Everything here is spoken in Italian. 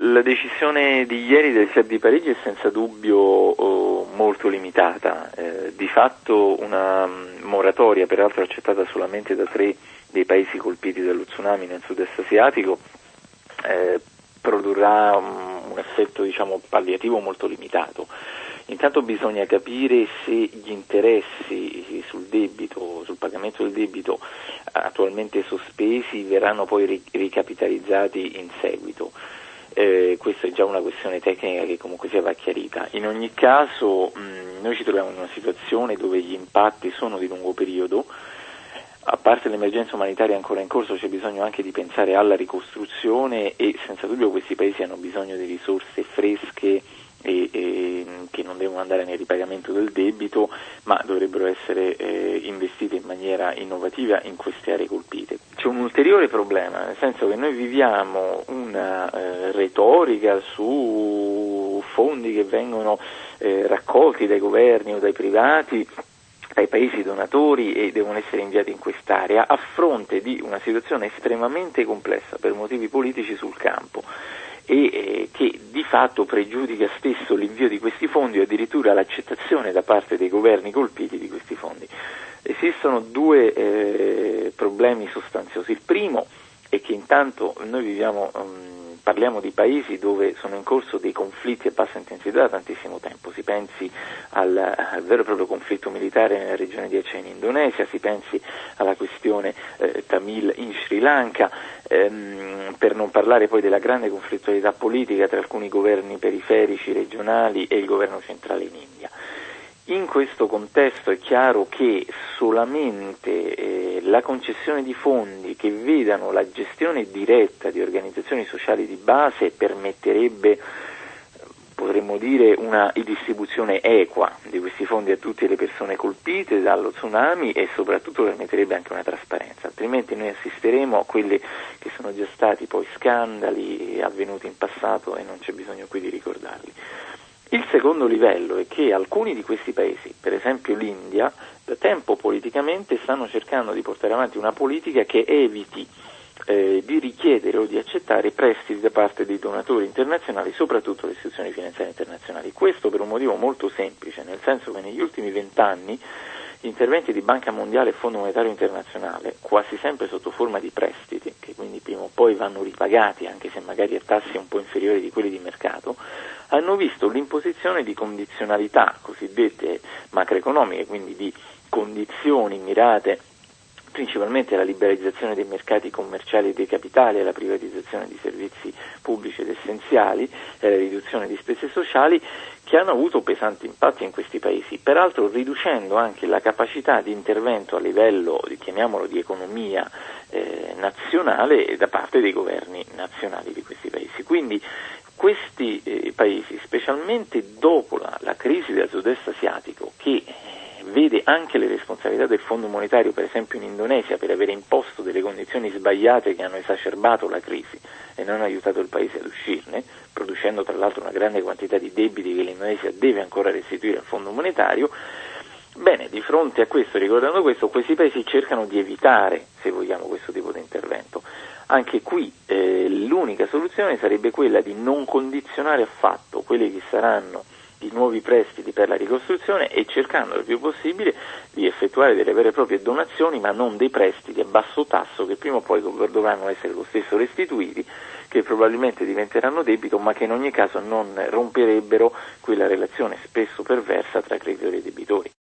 La decisione di ieri del CEB di Parigi è senza dubbio molto limitata, di fatto una moratoria, peraltro accettata solamente da 3 dei paesi colpiti dallo tsunami nel sud-est asiatico, produrrà un effetto palliativo molto limitato. Intanto bisogna capire se gli interessi sul debito, sul pagamento del debito attualmente sospesi verranno poi ricapitalizzati in seguito. Questa è già una questione tecnica che comunque sia va chiarita. In ogni caso noi ci troviamo in una situazione dove gli impatti sono di lungo periodo. A parte l'emergenza umanitaria ancora in corso, c'è bisogno anche di pensare alla ricostruzione e senza dubbio questi paesi hanno bisogno di risorse fresche e che non devono andare nel ripagamento del debito, ma dovrebbero essere investite in maniera innovativa in queste aree colpite. C'è un ulteriore problema, nel senso che noi viviamo una retorica su fondi che vengono raccolti dai governi o dai privati, dai paesi donatori e devono essere inviati in quest'area a fronte di una situazione estremamente complessa per motivi politici sul campo e che di fatto pregiudica stesso l'invio di questi fondi o addirittura l'accettazione da parte dei governi colpiti di questi fondi. Esistono 2 problemi sostanziosi. Il primo è che intanto noi parliamo di paesi dove sono in corso dei conflitti a bassa intensità da tantissimo tempo, si pensi al vero e proprio conflitto militare nella regione di Aceh in Indonesia, si pensi alla questione Tamil in Sri Lanka, per non parlare poi della grande conflittualità politica tra alcuni governi periferici regionali e il governo centrale in India. In questo contesto è chiaro che solamente la concessione di fondi che vedano la gestione diretta di organizzazioni sociali di base permetterebbe, potremmo dire, una distribuzione equa di questi fondi a tutte le persone colpite dallo tsunami e soprattutto permetterebbe anche una trasparenza, altrimenti noi assisteremo a quelli che sono già stati poi scandali avvenuti in passato e non c'è bisogno qui di ricordarli. Il secondo livello è che alcuni di questi paesi, per esempio l'India, da tempo politicamente stanno cercando di portare avanti una politica che eviti di richiedere o di accettare prestiti da parte dei donatori internazionali, soprattutto le istituzioni finanziarie internazionali. Questo per un motivo molto semplice, nel senso che negli ultimi 20 anni gli interventi di Banca Mondiale e Fondo Monetario Internazionale, quasi sempre sotto forma di prestiti, che quindi prima o poi vanno ripagati, anche se magari a tassi un po' inferiori di quelli di mercato, hanno visto l'imposizione di condizionalità cosiddette macroeconomiche, quindi di condizioni mirate principalmente alla liberalizzazione dei mercati commerciali e dei capitali, alla privatizzazione di servizi pubblici ed essenziali e alla riduzione di spese sociali, che hanno avuto pesanti impatti in questi paesi, peraltro riducendo anche la capacità di intervento a livello, chiamiamolo, di economia nazionale da parte dei governi nazionali di questi paesi. Quindi questi paesi, specialmente dopo la crisi del sud-est asiatico, che vede anche le responsabilità del Fondo Monetario, per esempio in Indonesia, per aver imposto delle condizioni sbagliate che hanno esacerbato la crisi e non aiutato il paese ad uscirne, producendo tra l'altro una grande quantità di debiti che l'Indonesia deve ancora restituire al Fondo Monetario. Bene, di fronte a questo, ricordando questo, questi paesi cercano di evitare, se vogliamo, questo tipo di intervento. Anche qui l'unica soluzione sarebbe quella di non condizionare affatto quelli che saranno i nuovi prestiti per la ricostruzione e cercando il più possibile di effettuare delle vere e proprie donazioni, ma non dei prestiti a basso tasso che prima o poi dovranno essere lo stesso restituiti, che probabilmente diventeranno debito, ma che in ogni caso non romperebbero quella relazione spesso perversa tra creditori e debitori.